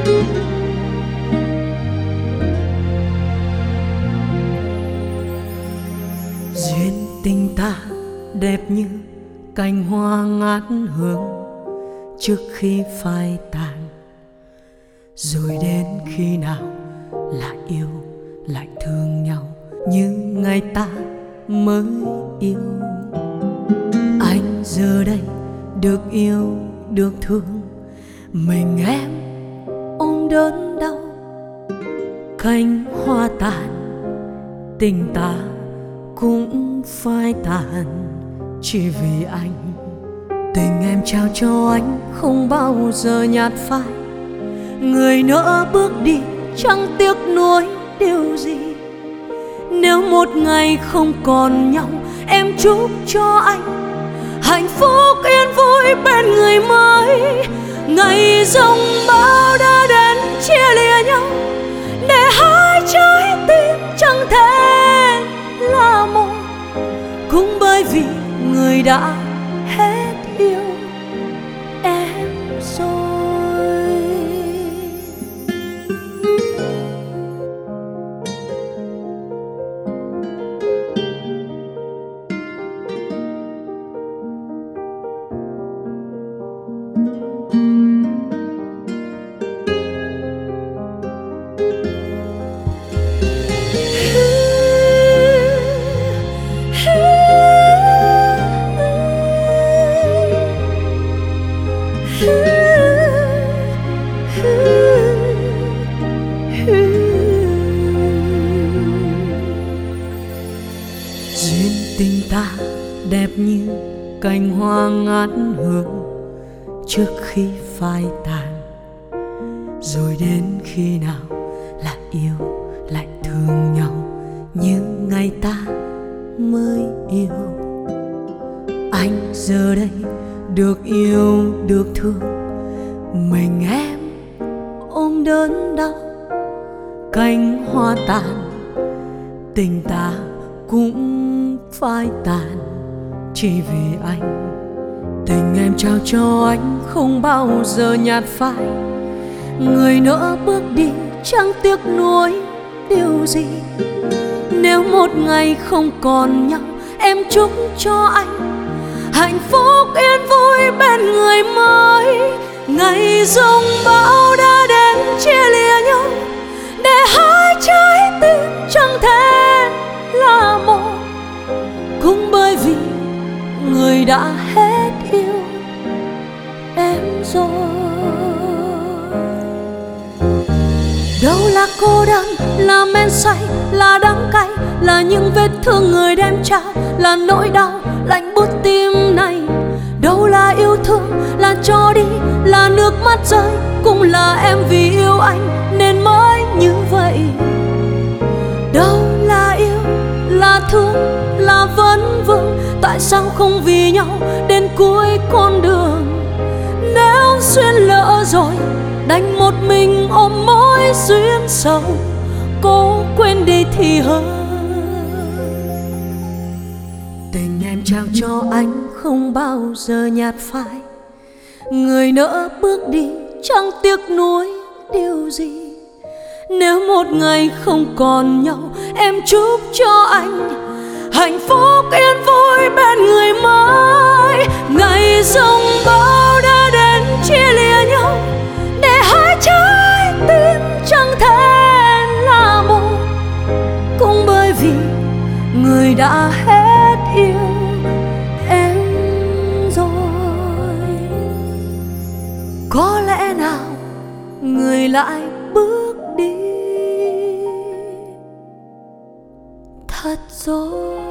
Duyên tình ta đẹp như cành hoa ngát hương trước khi phai tàn, rồi đến khi nào lại yêu lại thương nhau như ngày ta mới yêu. Anh giờ đây được yêu được thương, mình em ôm đớn đau. Cánh hoa tàn, tình ta cũng phai tàn chỉ vì anh. Tình em trao cho anh không bao giờ nhạt phai. Người nỡ bước đi chẳng tiếc nuối điều gì. Nếu một ngày không còn nhau, em chúc cho anh hạnh phúc yên vui bên người mới. Ngày giông bão đã đến chia lìa nhau, để hai trái tim chẳng thể là một. Cũng bởi vì người đã hết yêu em rồi. Duyên tình ta đẹp như cành hoa ngát hương trước khi phai tàn, rồi đến khi nào lại yêu lại thương nhau như ngày ta mới yêu. Anh giờ đây được yêu được thương, mình em ôm đớn đau. Cánh hoa tàn, tình ta cũng phai tàn chỉ vì anh. Tình em trao cho anh không bao giờ nhạt phai. Người nỡ bước đi chẳng tiếc nuối điều gì. Nếu một ngày không còn nhau, em chúc cho anh hạnh phúc yên vui bên người mới. Ngày giông bão đã đến chia lìa nhau, để hai trái tim chẳng thể là một. Cũng bởi vì người đã hết yêu em rồi. Đâu là cô đơn, là men say, là đắng cay, là những vết thương người đem trao, là nỗi đau lạnh buốt tim này. Đâu là yêu thương, là cho đi, là nước mắt rơi, cũng là em vì yêu anh nên mới như vậy. Đâu là yêu, là thương, là vấn vương, tại sao không vì nhau đến cuối con đường. Nếu duyên lỡ rồi, đành một mình ôm mối duyên sâu, cố quên đi thì hơn. Tình em trao cho anh không bao giờ nhạt phai. Người nỡ bước đi chẳng tiếc nuối điều gì. Nếu một ngày không còn nhau, em chúc cho anh hạnh phúc yên vui bên người mới. Ngày giông bão đã đến chia lìa nhau, để hai trái tim chẳng thể là một. Cũng bởi vì người đã hết yêu em rồi. Có lẽ nào người lại bước đi thật rồi.